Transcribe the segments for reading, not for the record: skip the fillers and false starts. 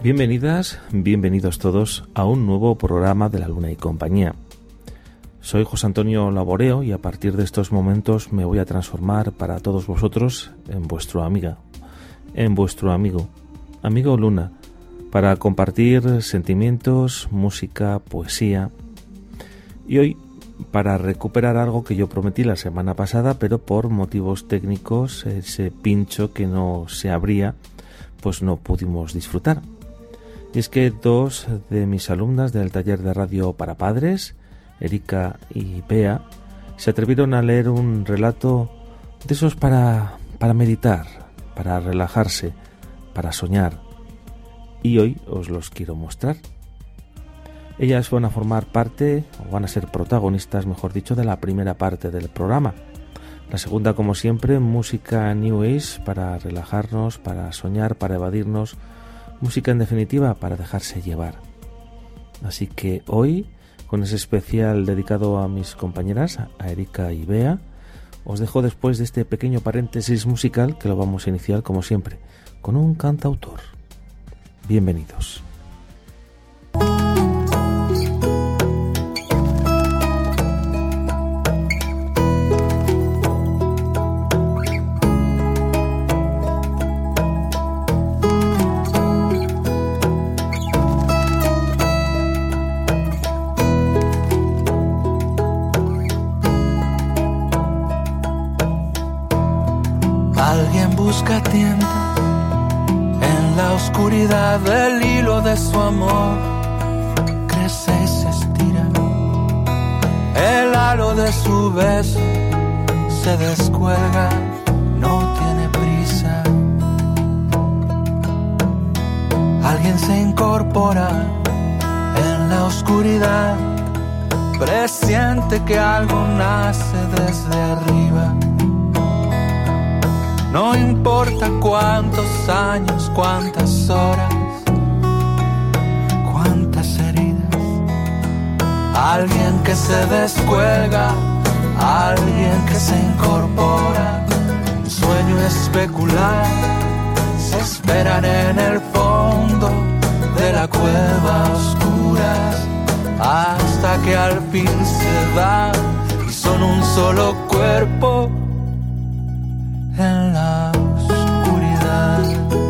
Bienvenidas, bienvenidos todos a un nuevo programa de La Luna y Compañía. Soy José Antonio Laboreo y a partir de estos momentos me voy a transformar para todos vosotros en vuestro amigo Luna, para compartir sentimientos, música, poesía y hoy para recuperar algo que yo prometí la semana pasada, pero por motivos técnicos ese pincho que no se abría, pues no pudimos disfrutar. Y es que dos de mis alumnas del taller de radio para padres, Erika y Bea, se atrevieron a leer un relato de esos para meditar, para relajarse, para soñar. Y hoy os los quiero mostrar. Ellas van a formar parte, o van a ser protagonistas, mejor dicho, de la primera parte del programa. La segunda, como siempre, música New Age para relajarnos, para soñar, para evadirnos. Música, en definitiva, para dejarse llevar. Así que hoy, con ese especial dedicado a mis compañeras, a Erika y Bea, os dejo después de este pequeño paréntesis musical que lo vamos a iniciar, como siempre, con un cantautor. Bienvenidos. Busca tiendas en la oscuridad, del hilo de su amor crece y se estira, el halo de su beso se descuelga, no tiene prisa. Alguien se incorpora en la oscuridad, presiente que algo nace desde arriba. No importa cuántos años, cuántas horas, cuántas heridas. Alguien que se descuelga, alguien que se incorpora. Un sueño especular, se esperan en el fondo de la cueva oscuras, hasta que al fin se dan y son un solo cuerpo en la oscuridad.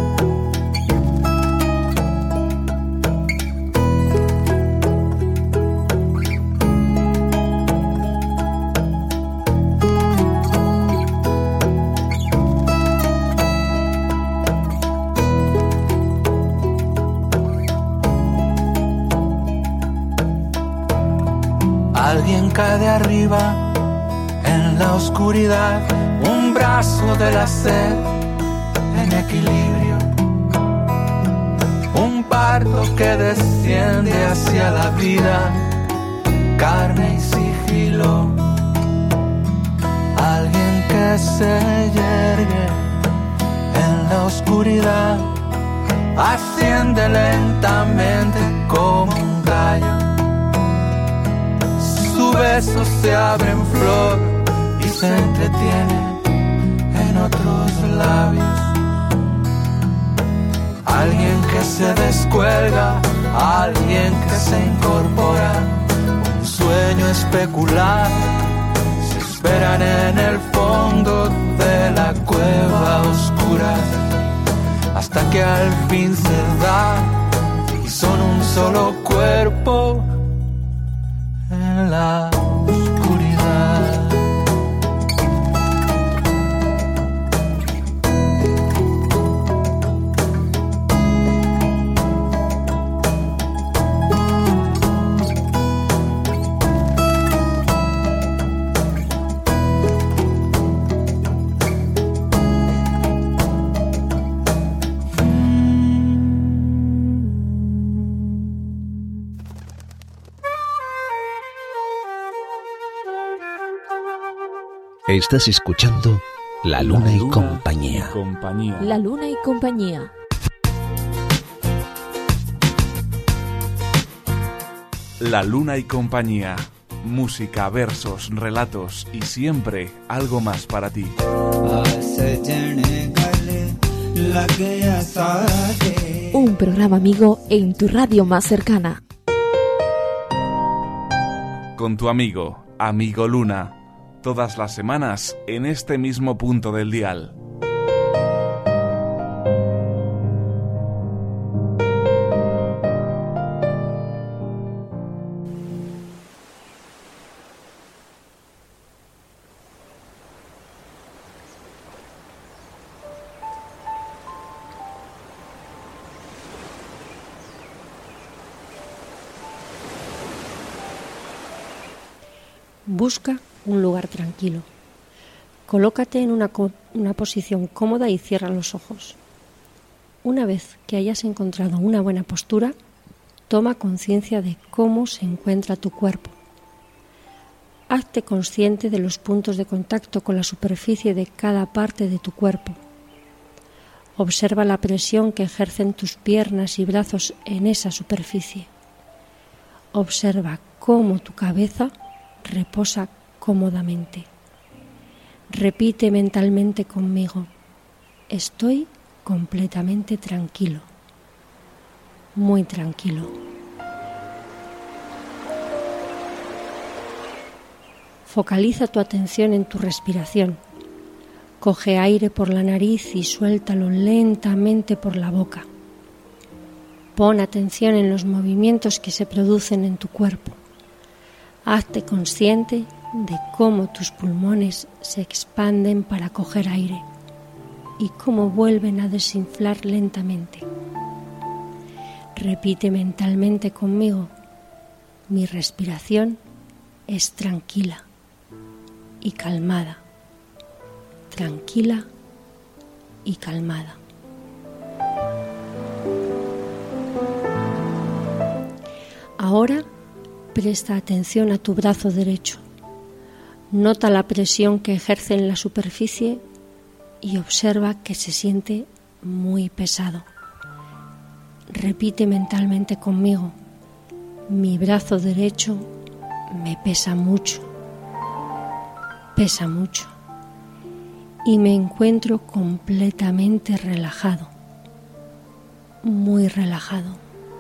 Alguien cae de arriba en la oscuridad, un brazo de la sed en equilibrio, un parto que desciende hacia la vida, carne y sigilo. Alguien que se yergue en la oscuridad, asciende lentamente como un gallo. Su beso se abre en flor y se entretiene en otros labios. Alguien que se descuelga, alguien que se incorpora. Un sueño especular, se esperan en el fondo de la cueva oscura, hasta que al fin se da y son un solo cuerpo en la oscuridad. Estás escuchando La Luna y Compañía. La Luna y Compañía. La Luna y Compañía. Música, versos, relatos y siempre algo más para ti. सजन गले लगे साथे un programa amigo en tu radio más cercana. Con tu amigo, Amigo Luna, todas las semanas en este mismo punto del dial. Busca un lugar tranquilo. Colócate en una posición cómoda y cierra los ojos. Una vez que hayas encontrado una buena postura, toma conciencia de cómo se encuentra tu cuerpo. Hazte consciente de los puntos de contacto con la superficie de cada parte de tu cuerpo. Observa la presión que ejercen tus piernas y brazos en esa superficie. Observa cómo tu cabeza reposa cómodamente. Repite mentalmente conmigo: estoy completamente tranquilo, muy tranquilo. Focaliza tu atención en tu respiración. Coge aire por la nariz y suéltalo lentamente por la boca. Pon atención en los movimientos que se producen en tu cuerpo. Hazte consciente de cómo tus pulmones se expanden para coger aire y cómo vuelven a desinflar lentamente. Repite mentalmente conmigo: mi respiración es tranquila y calmada. Tranquila y calmada. Ahora presta atención a tu brazo derecho. Nota la presión que ejerce en la superficie y observa que se siente muy pesado. Repite mentalmente conmigo: mi brazo derecho me pesa mucho. Pesa mucho. Y me encuentro completamente relajado. Muy relajado.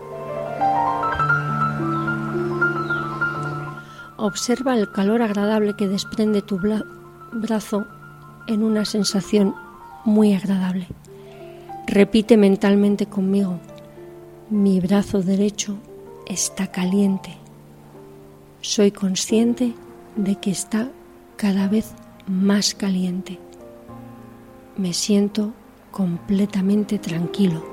Observa el calor agradable que desprende tu brazo en una sensación muy agradable. Repite mentalmente conmigo: mi brazo derecho está caliente. Soy consciente de que está cada vez más caliente. Me siento completamente tranquilo.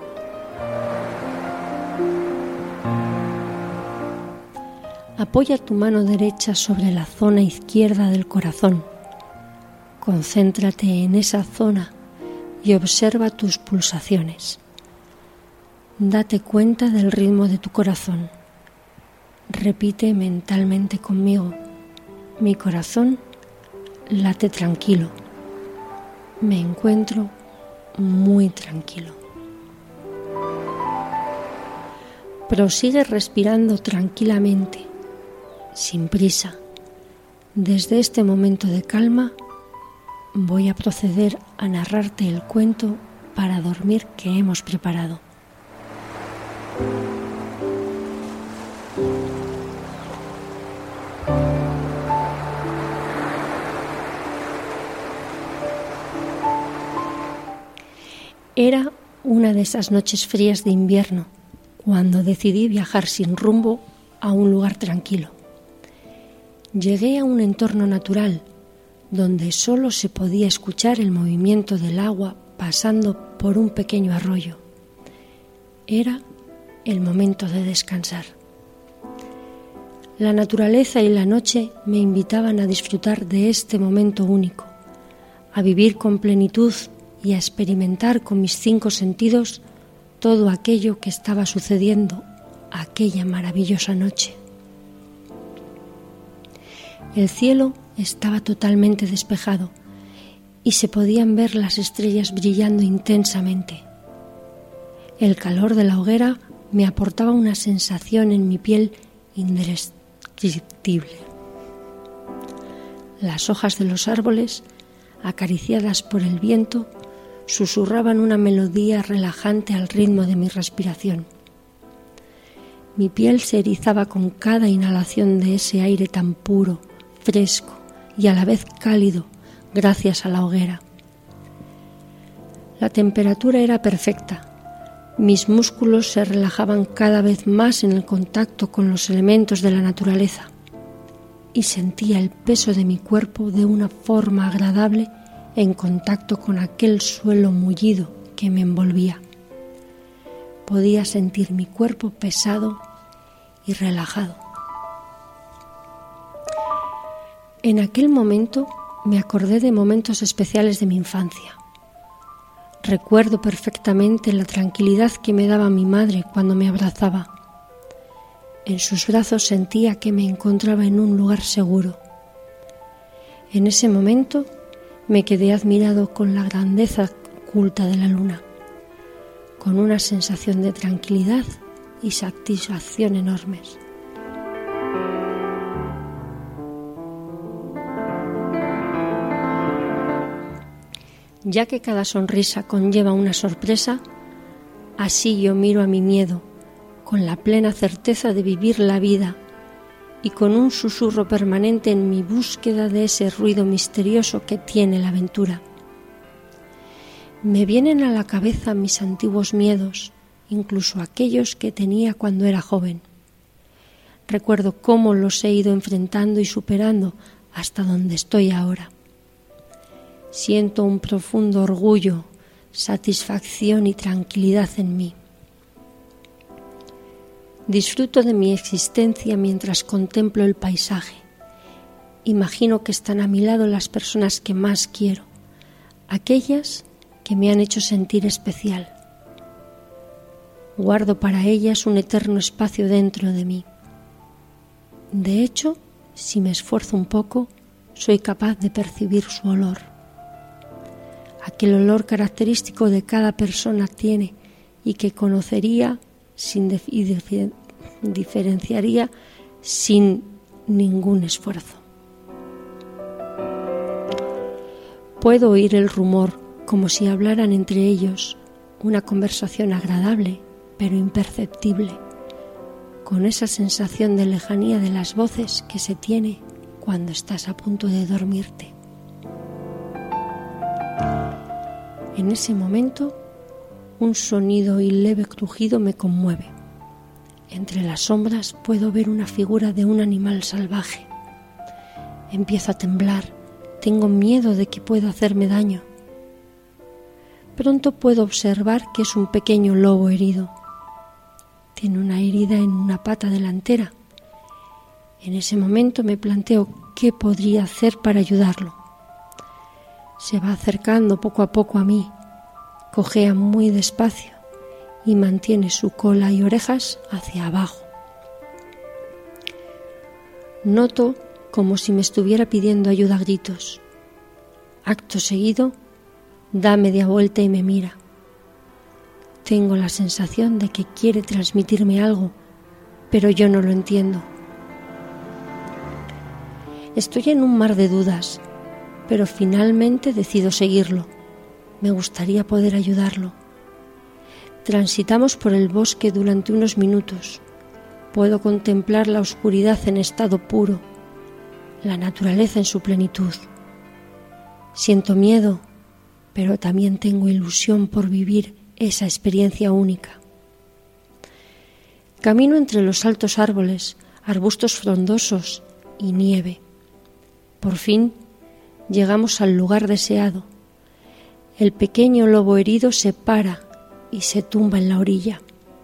Apoya tu mano derecha sobre la zona izquierda del corazón. Concéntrate en esa zona y observa tus pulsaciones. Date cuenta del ritmo de tu corazón. Repite mentalmente conmigo: mi corazón late tranquilo. Me encuentro muy tranquilo. Prosigue respirando tranquilamente, sin prisa. Desde este momento de calma voy a proceder a narrarte el cuento para dormir que hemos preparado. Era una de esas noches frías de invierno, cuando decidí viajar sin rumbo a un lugar tranquilo. Llegué a un entorno natural, donde solo se podía escuchar el movimiento del agua pasando por un pequeño arroyo. Era el momento de descansar. La naturaleza y la noche me invitaban a disfrutar de este momento único, a vivir con plenitud y a experimentar con mis 5 sentidos todo aquello que estaba sucediendo aquella maravillosa noche. El cielo estaba totalmente despejado y se podían ver las estrellas brillando intensamente. El calor de la hoguera me aportaba una sensación en mi piel indescriptible. Las hojas de los árboles, acariciadas por el viento, susurraban una melodía relajante al ritmo de mi respiración. Mi piel se erizaba con cada inhalación de ese aire tan puro, fresco y a la vez cálido gracias a la hoguera. La temperatura era perfecta. Mis músculos se relajaban cada vez más en el contacto con los elementos de la naturaleza y sentía el peso de mi cuerpo de una forma agradable en contacto con aquel suelo mullido que me envolvía. Podía sentir mi cuerpo pesado y relajado. En aquel momento me acordé de momentos especiales de mi infancia. Recuerdo perfectamente la tranquilidad que me daba mi madre cuando me abrazaba. En sus brazos sentía que me encontraba en un lugar seguro. En ese momento me quedé admirado con la grandeza oculta de la luna, con una sensación de tranquilidad y satisfacción enormes. Ya que cada sonrisa conlleva una sorpresa, así yo miro a mi miedo, con la plena certeza de vivir la vida y con un susurro permanente en mi búsqueda de ese ruido misterioso que tiene la aventura. Me vienen a la cabeza mis antiguos miedos, incluso aquellos que tenía cuando era joven. Recuerdo cómo los he ido enfrentando y superando hasta donde estoy ahora. Siento un profundo orgullo, satisfacción y tranquilidad en mí. Disfruto de mi existencia mientras contemplo el paisaje. Imagino que están a mi lado las personas que más quiero, aquellas que me han hecho sentir especial. Guardo para ellas un eterno espacio dentro de mí. De hecho, si me esfuerzo un poco, soy capaz de percibir su olor. Aquel olor característico de cada persona tiene y que conocería y diferenciaría sin ningún esfuerzo. Puedo oír el rumor como si hablaran entre ellos, una conversación agradable pero imperceptible, con esa sensación de lejanía de las voces que se tiene cuando estás a punto de dormirte. En ese momento, un sonido y leve crujido me conmueve. Entre las sombras puedo ver una figura de un animal salvaje. Empiezo a temblar, tengo miedo de que pueda hacerme daño. Pronto puedo observar que es un pequeño lobo herido. Tiene una herida en una pata delantera. En ese momento me planteo qué podría hacer para ayudarlo. Se va acercando poco a poco a mí, cojea muy despacio y mantiene su cola y orejas hacia abajo. Noto como si me estuviera pidiendo ayuda a gritos. Acto seguido, da media vuelta y me mira. Tengo la sensación de que quiere transmitirme algo, pero yo no lo entiendo. Estoy en un mar de dudas, pero finalmente decido seguirlo. Me gustaría poder ayudarlo. Transitamos por el bosque durante unos minutos. Puedo contemplar la oscuridad en estado puro, la naturaleza en su plenitud. Siento miedo, pero también tengo ilusión por vivir esa experiencia única. Camino entre los altos árboles, arbustos frondosos y nieve. Por fin llegamos al lugar deseado. El pequeño lobo herido se para y se tumba en la orilla.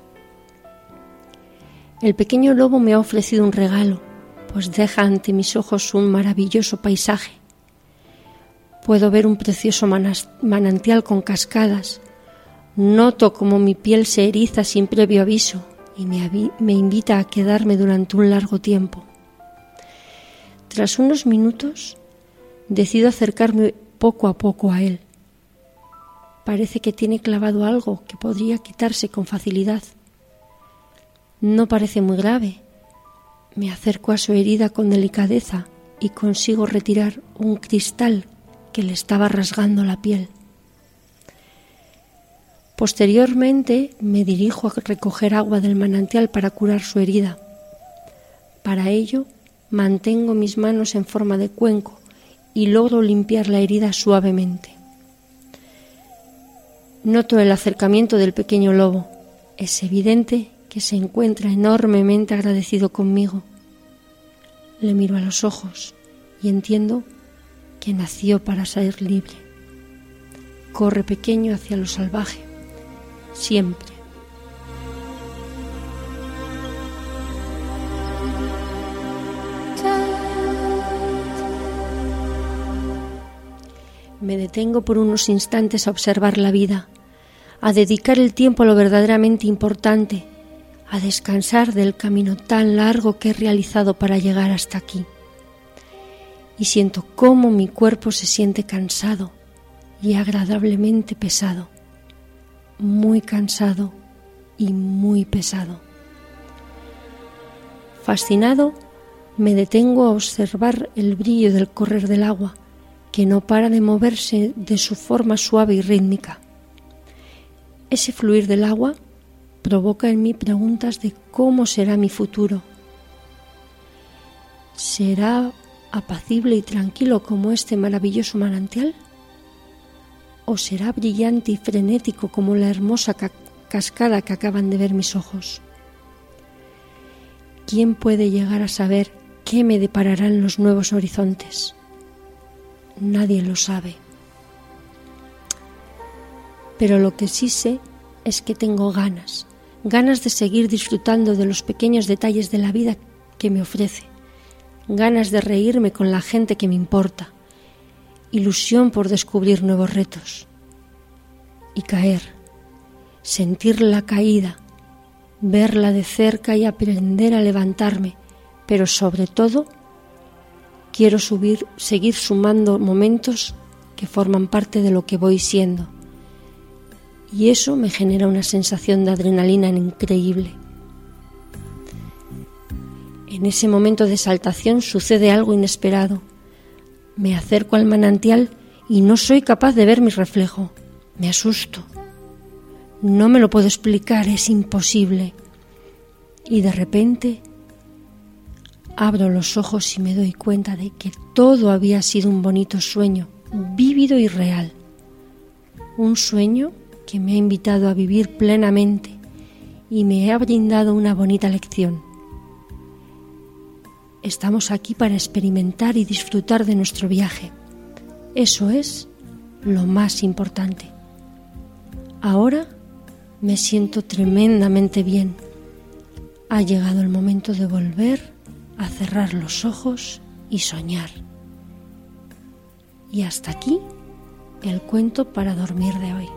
El pequeño lobo me ha ofrecido un regalo, pues deja ante mis ojos un maravilloso paisaje. Puedo ver un precioso manantial con cascadas. Noto como mi piel se eriza sin previo aviso y me invita a quedarme durante un largo tiempo. Tras unos minutos, decido acercarme poco a poco a él. Parece que tiene clavado algo que podría quitarse con facilidad. No parece muy grave. Me acerco a su herida con delicadeza y consigo retirar un cristal que le estaba rasgando la piel. Posteriormente me dirijo a recoger agua del manantial para curar su herida. Para ello mantengo mis manos en forma de cuenco y logro limpiar la herida suavemente. Noto el acercamiento del pequeño lobo. Es evidente que se encuentra enormemente agradecido conmigo. Le miro a los ojos y entiendo que nació para ser libre. Corre pequeño hacia lo salvaje, siempre. Me detengo por unos instantes a observar la vida, a dedicar el tiempo a lo verdaderamente importante, a descansar del camino tan largo que he realizado para llegar hasta aquí. Y siento cómo mi cuerpo se siente cansado y agradablemente pesado, muy cansado y muy pesado. Fascinado, me detengo a observar el brillo del correr del agua, que no para de moverse de su forma suave y rítmica. Ese fluir del agua provoca en mí preguntas de cómo será mi futuro. ¿Será apacible y tranquilo como este maravilloso manantial? ¿O será brillante y frenético como la hermosa cascada que acaban de ver mis ojos? ¿Quién puede llegar a saber qué me depararán los nuevos horizontes? Nadie lo sabe. Pero lo que sí sé es que tengo ganas de seguir disfrutando de los pequeños detalles de la vida que me ofrece, ganas de reírme con la gente que me importa, ilusión por descubrir nuevos retos y caer, sentir la caída, verla de cerca y aprender a levantarme, pero sobre todo quiero seguir sumando momentos que forman parte de lo que voy siendo. Y eso me genera una sensación de adrenalina increíble. En ese momento de exaltación sucede algo inesperado. Me acerco al manantial y no soy capaz de ver mi reflejo. Me asusto. No me lo puedo explicar, es imposible. Y de repente abro los ojos y me doy cuenta de que todo había sido un bonito sueño, vívido y real. Un sueño que me ha invitado a vivir plenamente y me ha brindado una bonita lección. Estamos aquí para experimentar y disfrutar de nuestro viaje. Eso es lo más importante. Ahora me siento tremendamente bien. Ha llegado el momento de volver a cerrar los ojos y soñar. Y hasta aquí el cuento para dormir de hoy.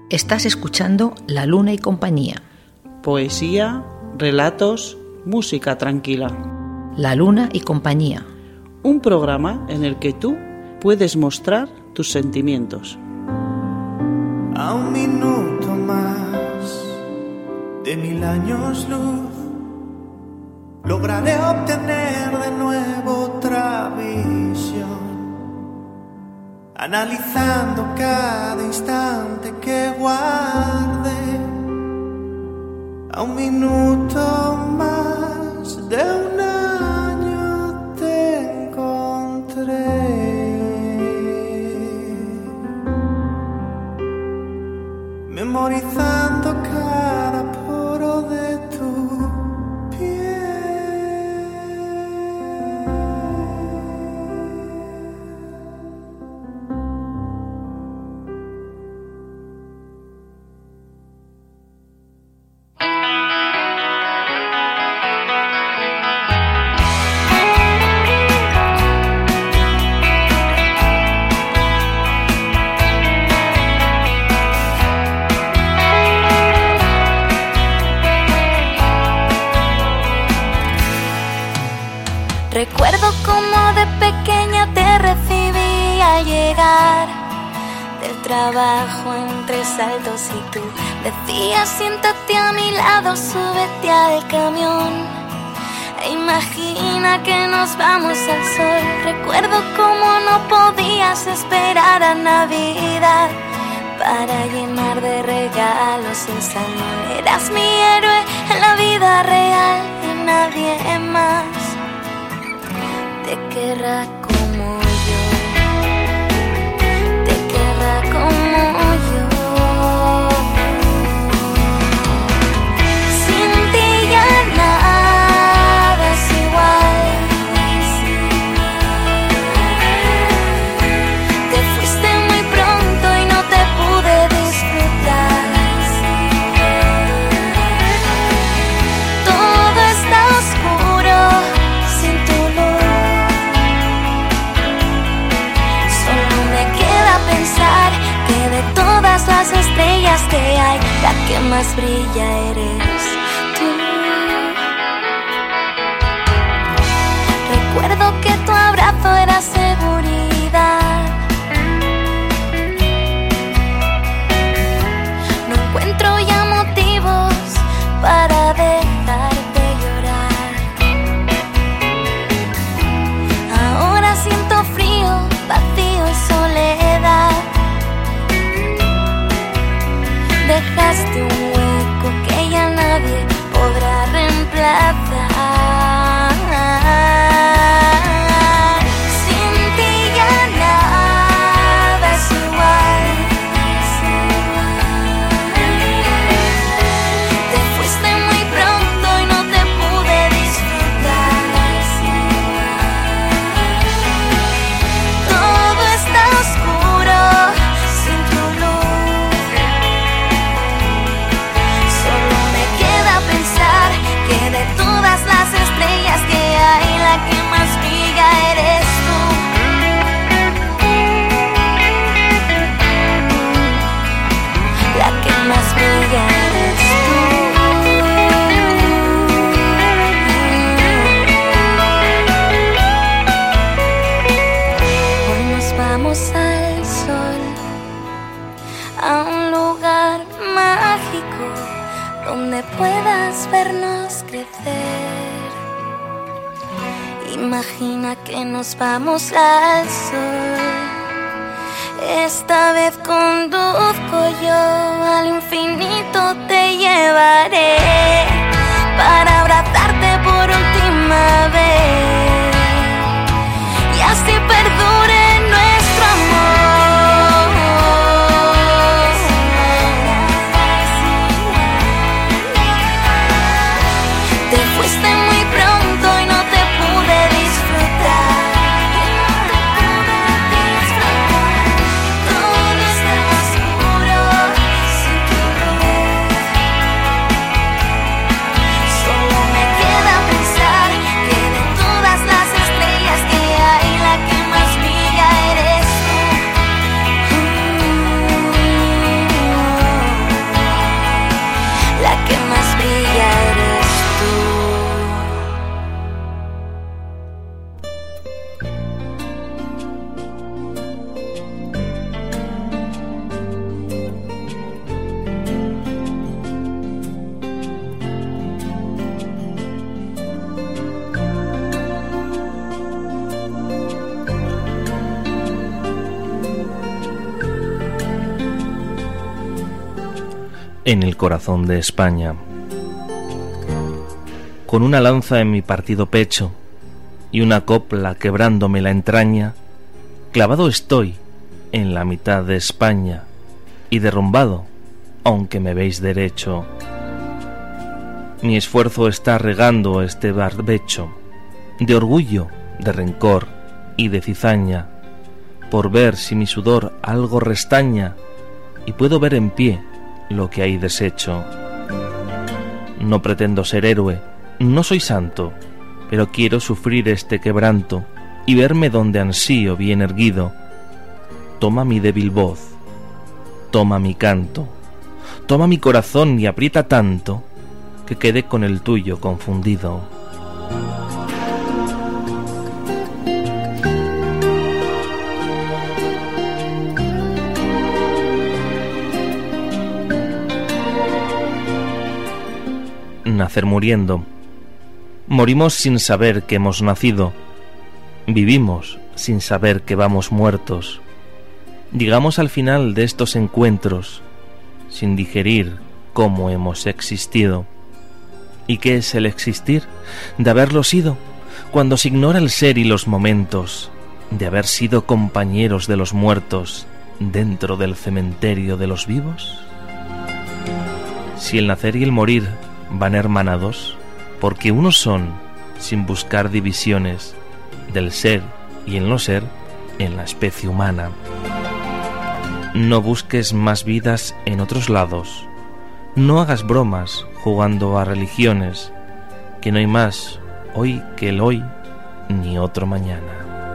Estás escuchando La Luna y Compañía. Poesía, relatos, música tranquila. La Luna y Compañía. Un programa en el que tú puedes mostrar tus sentimientos. A un minuto más de 1000 años luz, lograré obtener de nuevo otra visión, analizando cada instante que guarde. A un minuto más de un año te encontré, memorizando cada poro de tu piel. Recuerdo cómo de pequeña te recibí al llegar del trabajo entre saltos y tú decías: siéntate a mi lado, súbete al camión e imagina que nos vamos al sol. Recuerdo cómo no podías esperar a Navidad para llenar de regalos el salón. Eras mi héroe en la vida real y nadie más te querrá como yo, te querrá como yo. Sin ti ya nada es igual. Te fuiste muy pronto y no te pude disfrutar. Todo está oscuro sin tu luz. Pensar que de todas las estrellas que hay, la que más brilla eres tú. Recuerdo que tu abrazo era seguridad. No encuentro ya motivos para dejarte llorar. Ahora siento frío, vacío y soledad. Dejaste un hueco que ya nadie podrá reemplazar. Sin ti ya nada es igual. Te fuiste muy pronto y no te pude disfrutar. Todo está oscuro sin tu luz. Solo me queda pensar que de todas las estrellas que hay, la que más brilla eres tú. La que más brilla eres tú. Hoy nos vamos al sol, a un lugar mágico donde puedas vernos crecer. Imagina que nos vamos al sol. Esta vez conduzco yo, al infinito te llevaré para abrazarte por última vez y así perdure nuestro amor. Te fuiste muy pronto y no te pude disfrutar. Todo está oscuro sin tu luz. Solo me en el corazón de España. Con una lanza en mi partido pecho y una copla quebrándome la entraña, clavado estoy en la mitad de España y derrumbado, aunque me veis derecho. Mi esfuerzo está regando este barbecho de orgullo, de rencor y de cizaña, por ver si mi sudor algo restaña y puedo ver en pie lo que hay deshecho. No pretendo ser héroe, no soy santo, pero quiero sufrir este quebranto y verme donde ansío bien erguido. Toma mi débil voz, toma mi canto, toma mi corazón y aprieta tanto que quede con el tuyo confundido. Nacer muriendo. Morimos sin saber que hemos nacido. Vivimos sin saber que vamos muertos. Llegamos al final de estos encuentros sin digerir cómo hemos existido. ¿Y qué es el existir? De haberlo sido, cuando se ignora el ser y los momentos, de haber sido compañeros de los muertos dentro del cementerio de los vivos. Si el nacer y el morir van hermanados, porque unos son, sin buscar divisiones, del ser y el no ser en la especie humana. No busques más vidas en otros lados, no hagas bromas jugando a religiones, que no hay más hoy que el hoy, ni otro mañana.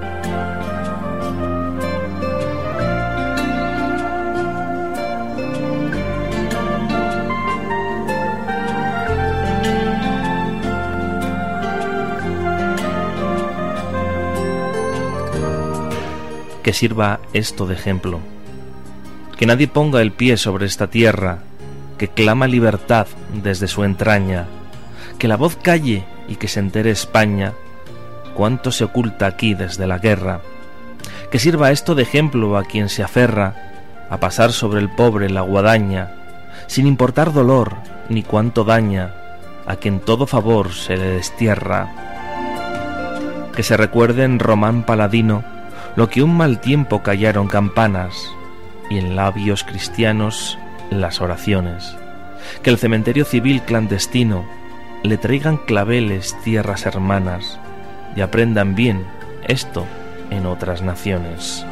Que sirva esto de ejemplo. Que nadie ponga el pie sobre esta tierra que clama libertad desde su entraña. Que la voz calle y que se entere España cuánto se oculta aquí desde la guerra. Que sirva esto de ejemplo a quien se aferra a pasar sobre el pobre la guadaña, sin importar dolor ni cuánto daña a quien todo favor se le destierra. Que se recuerde en Román Paladino lo que un mal tiempo callaron campanas, y en labios cristianos las oraciones. Que el cementerio civil clandestino le traigan claveles tierras hermanas, y aprendan bien esto en otras naciones.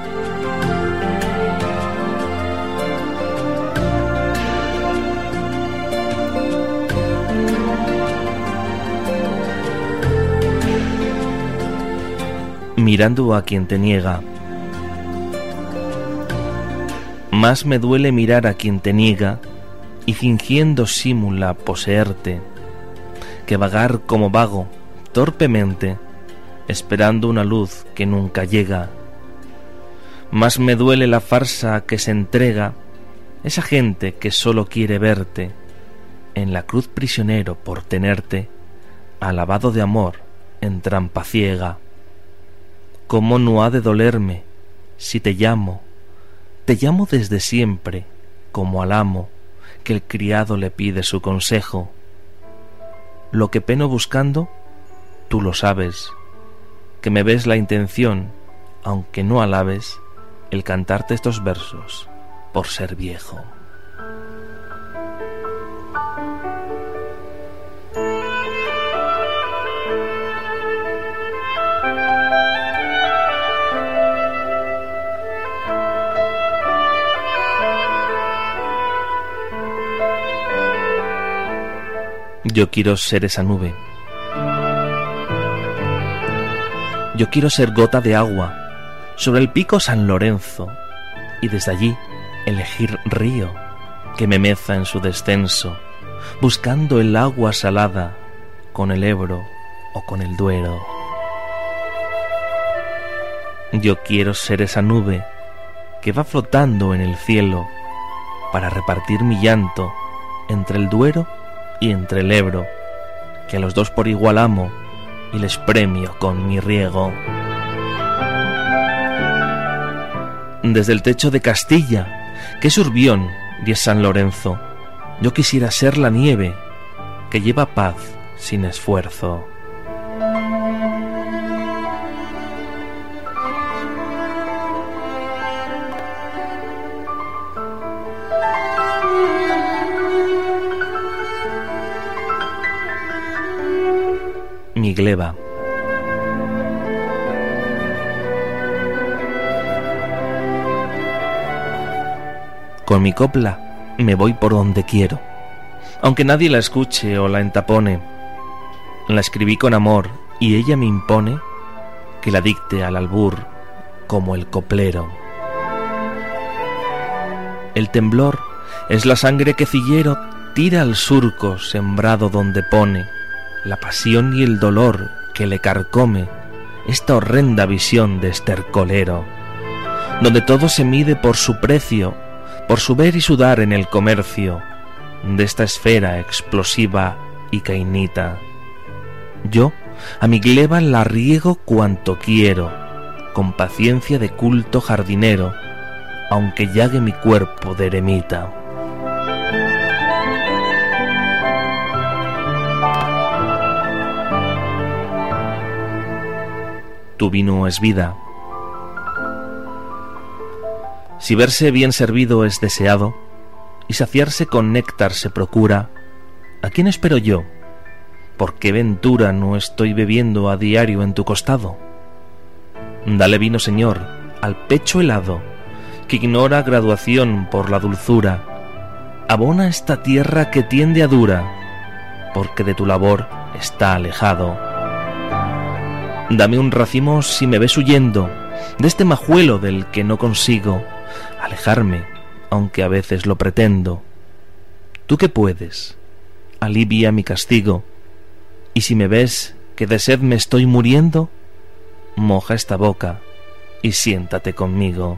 Mirando a quien te niega. Más me duele mirar a quien te niega y fingiendo símula poseerte, que vagar como vago, torpemente, esperando una luz que nunca llega. Más me duele la farsa que se entrega, esa gente que solo quiere verte, en la cruz prisionero por tenerte, alabado de amor en trampa ciega. ¿Cómo no ha de dolerme si te llamo desde siempre, como al amo, que el criado le pide su consejo? Lo que peno buscando, tú lo sabes, que me ves la intención, aunque no alabes, el cantarte estos versos por ser viejo. Yo quiero ser esa nube. Yo quiero ser gota de agua sobre el pico San Lorenzo y desde allí elegir río que me meza en su descenso, buscando el agua salada con el Ebro o con el Duero. Yo quiero ser esa nube que va flotando en el cielo para repartir mi llanto entre el Duero y entre el Ebro, que a los dos por igual amo y les premio con mi riego. Desde el techo de Castilla, que es Urbión y es San Lorenzo, Yo quisiera ser la nieve que lleva paz sin esfuerzo. Mi gleba. Con mi copla me voy por donde quiero, aunque nadie la escuche o la entapone. La escribí con amor y ella me impone que la dicte al albur como el coplero. El temblor es la sangre que cillero tira al surco sembrado donde pone la pasión y el dolor que le carcome esta horrenda visión de estercolero, donde todo se mide por su precio, por su ver y sudar en el comercio de esta esfera explosiva y cainita. Yo a mi gleba la riego cuanto quiero, con paciencia de culto jardinero, aunque llague mi cuerpo de eremita. Tu vino es vida. Si verse bien servido es deseado, y saciarse con néctar se procura, ¿a quién espero yo? ¿Por qué ventura no estoy bebiendo a diario en tu costado? Dale vino, Señor, al pecho helado, que ignora graduación por la dulzura. Abona esta tierra que tiende a dura, porque de tu labor está alejado. Dame un racimo si me ves huyendo de este majuelo del que no consigo alejarme, aunque a veces lo pretendo. Tú que puedes, alivia mi castigo, y si me ves que de sed me estoy muriendo, moja esta boca y siéntate conmigo.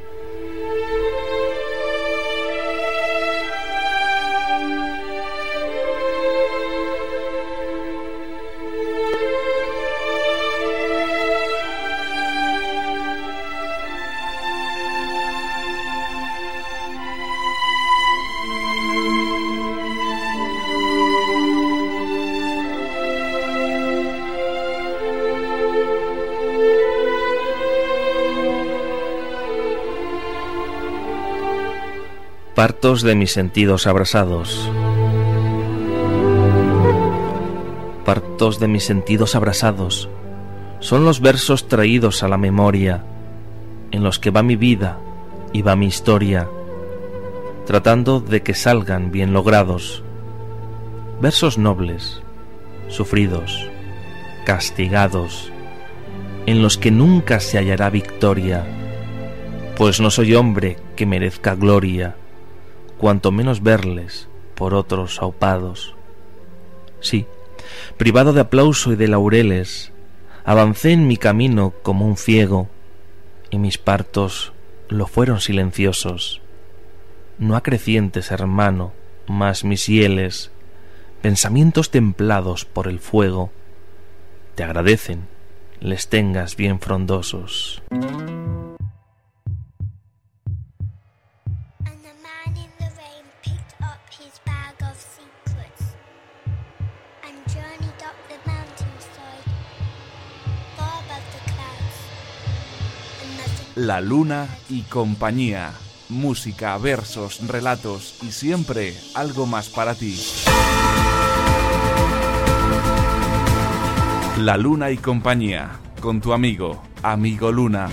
Partos de mis sentidos abrasados. Partos de mis sentidos abrasados son los versos traídos a la memoria, en los que va mi vida y va mi historia, tratando de que salgan bien logrados. Versos nobles, sufridos, castigados, en los que nunca se hallará victoria, pues no soy hombre que merezca gloria, cuanto menos verles por otros aupados. Sí, privado de aplauso y de laureles, avancé en mi camino como un ciego, y mis partos lo fueron silenciosos. No acrecientes, hermano, mas mis hieles, pensamientos templados por el fuego, te agradecen les tengas bien frondosos. La Luna y compañía. Música, versos, relatos y siempre algo más para ti. La Luna y compañía. Con tu amigo Luna.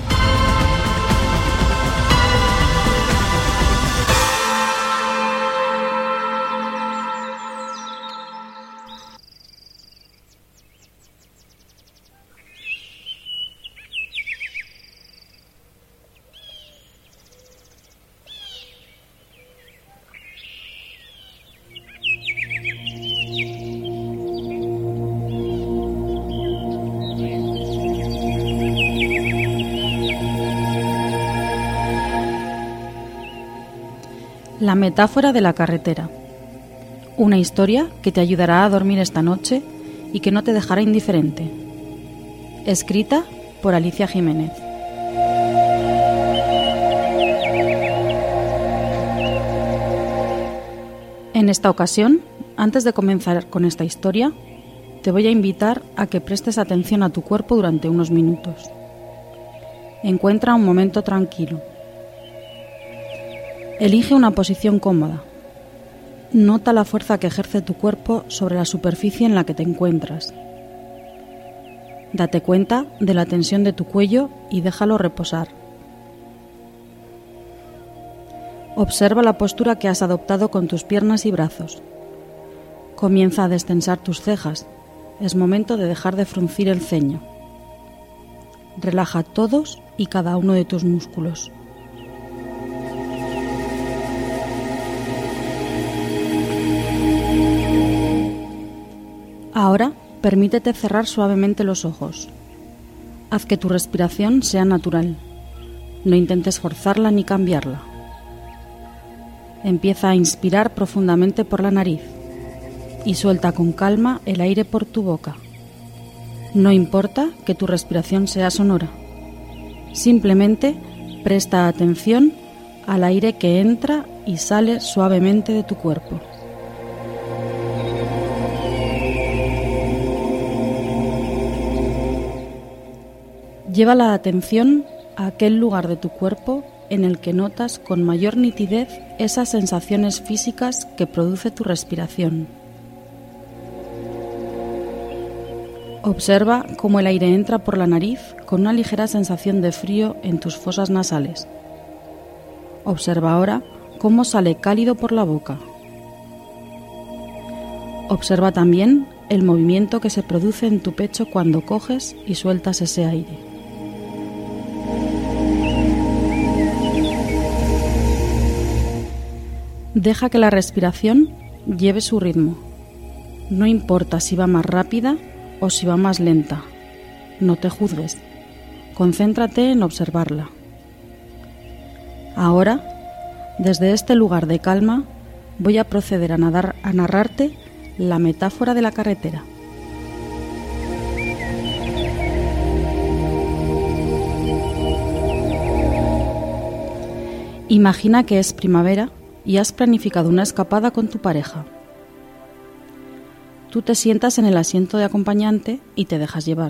La metáfora de la carretera. Una historia que te ayudará a dormir esta noche y que no te dejará indiferente. Escrita por Alicia Jiménez. En esta ocasión, antes de comenzar con esta historia, te voy a invitar a que prestes atención a tu cuerpo durante unos minutos. Encuentra un momento tranquilo. Elige una posición cómoda. Nota la fuerza que ejerce tu cuerpo sobre la superficie en la que te encuentras. Date cuenta de la tensión de tu cuello y déjalo reposar. Observa la postura que has adoptado con tus piernas y brazos. Comienza a destensar tus cejas. Es momento de dejar de fruncir el ceño. Relaja todos y cada uno de tus músculos. Ahora, permítete cerrar suavemente los ojos. Haz que tu respiración sea natural. No intentes forzarla ni cambiarla. Empieza a inspirar profundamente por la nariz y suelta con calma el aire por tu boca. No importa que tu respiración sea sonora. Simplemente presta atención al aire que entra y sale suavemente de tu cuerpo. Lleva la atención a aquel lugar de tu cuerpo en el que notas con mayor nitidez esas sensaciones físicas que produce tu respiración. Observa cómo el aire entra por la nariz con una ligera sensación de frío en tus fosas nasales. Observa ahora cómo sale cálido por la boca. Observa también el movimiento que se produce en tu pecho cuando coges y sueltas ese aire. Deja que la respiración lleve su ritmo. No importa si va más rápida o si va más lenta. No te juzgues. Concéntrate en observarla. Ahora, desde este lugar de calma, voy a proceder a narrarte la metáfora de la carretera. Imagina que es primavera y has planificado una escapada con tu pareja. Tú te sientas en el asiento de acompañante y te dejas llevar.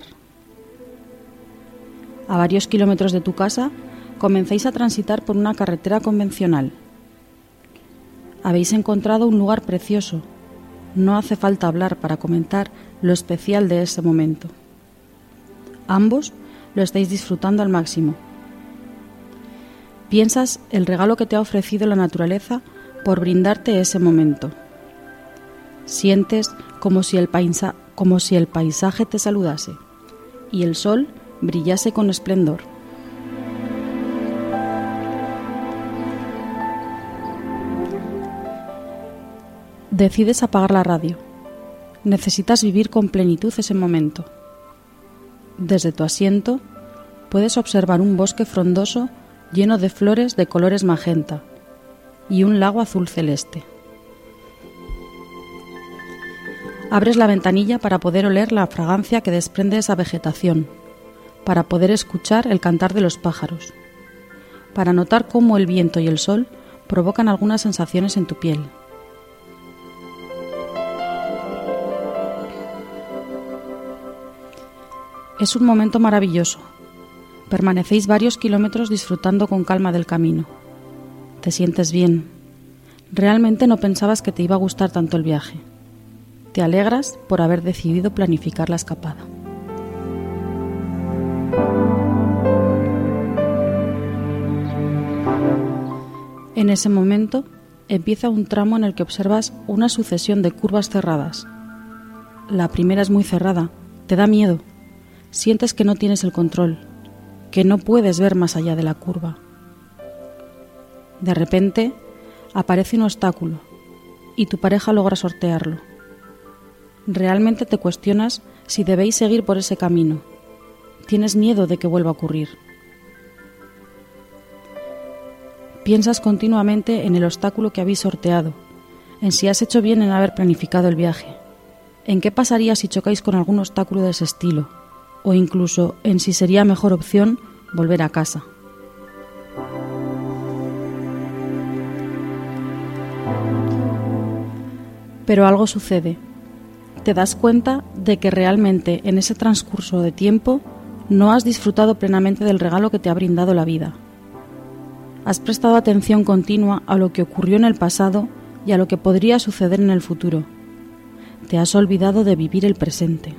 A varios kilómetros de tu casa, comenzáis a transitar por una carretera convencional. Habéis encontrado un lugar precioso. No hace falta hablar para comentar lo especial de ese momento. Ambos lo estáis disfrutando al máximo. Piensas el regalo que te ha ofrecido la naturaleza por brindarte ese momento. Sientes como si el paisaje te saludase y el sol brillase con esplendor. Decides apagar la radio. Necesitas vivir con plenitud ese momento. Desde tu asiento puedes observar un bosque frondoso lleno de flores de colores magenta y un lago azul celeste. Abres la ventanilla para poder oler la fragancia que desprende esa vegetación, para poder escuchar el cantar de los pájaros, para notar cómo el viento y el sol provocan algunas sensaciones en tu piel. Es un momento maravilloso. Permanecéis varios kilómetros disfrutando con calma del camino. Te sientes bien. Realmente no pensabas que te iba a gustar tanto el viaje. Te alegras por haber decidido planificar la escapada. En ese momento empieza un tramo en el que observas una sucesión de curvas cerradas. La primera es muy cerrada, te da miedo. Sientes que no tienes el control, que no puedes ver más allá de la curva. De repente aparece un obstáculo y tu pareja logra sortearlo. Realmente te cuestionas si debéis seguir por ese camino. Tienes miedo de que vuelva a ocurrir. Piensas continuamente en el obstáculo que habéis sorteado, en si has hecho bien en haber planificado el viaje, en qué pasaría si chocáis con algún obstáculo de ese estilo, o incluso en si sería mejor opción volver a casa. Pero algo sucede. Te das cuenta de que realmente en ese transcurso de tiempo no has disfrutado plenamente del regalo que te ha brindado la vida. Has prestado atención continua a lo que ocurrió en el pasado y a lo que podría suceder en el futuro. Te has olvidado de vivir el presente.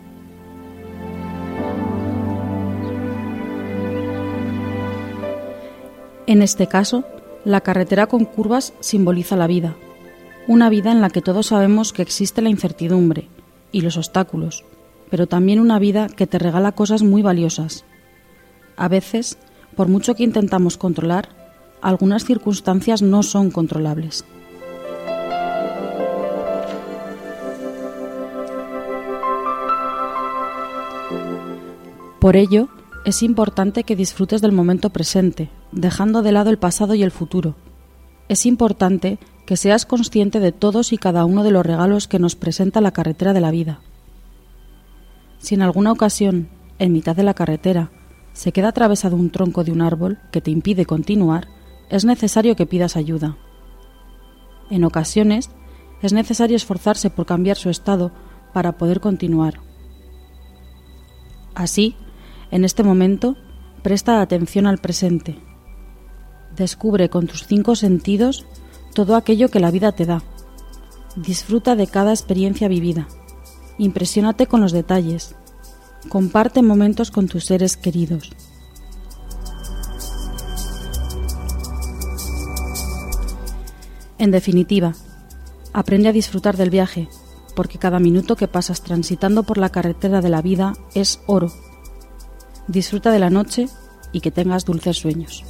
En este caso, la carretera con curvas simboliza la vida, una vida en la que todos sabemos que existe la incertidumbre y los obstáculos, pero también una vida que te regala cosas muy valiosas. A veces, por mucho que intentamos controlar, algunas circunstancias no son controlables. Por ello, es importante que disfrutes del momento presente, dejando de lado el pasado y el futuro. Es importante que seas consciente de todos y cada uno de los regalos que nos presenta la carretera de la vida. Si en alguna ocasión, en mitad de la carretera, se queda atravesado un tronco de un árbol que te impide continuar, es necesario que pidas ayuda. En ocasiones, es necesario esforzarse por cambiar su estado para poder continuar. Así, en este momento, presta atención al presente. Descubre con tus 5 sentidos todo aquello que la vida te da. Disfruta de cada experiencia vivida. Impresiónate con los detalles. Comparte momentos con tus seres queridos. En definitiva, aprende a disfrutar del viaje, porque cada minuto que pasas transitando por la carretera de la vida es oro. Disfruta de la noche y que tengas dulces sueños.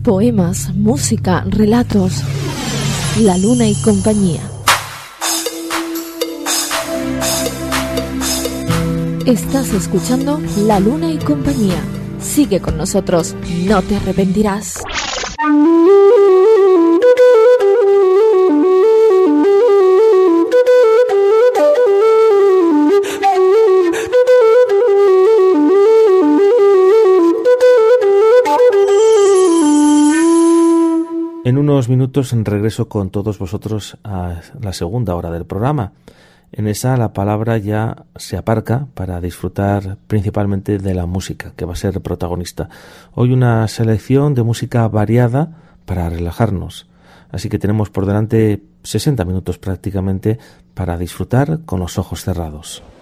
Poemas, música, relatos. La Luna y compañía. Estás escuchando La Luna y compañía. Sigue con nosotros, no te arrepentirás. En unos minutos regreso con todos vosotros a la segunda hora del programa. En esa la palabra ya se aparca para disfrutar principalmente de la música, que va a ser protagonista. Hoy una selección de música variada para relajarnos. Así que tenemos por delante 60 minutos prácticamente para disfrutar con los ojos cerrados.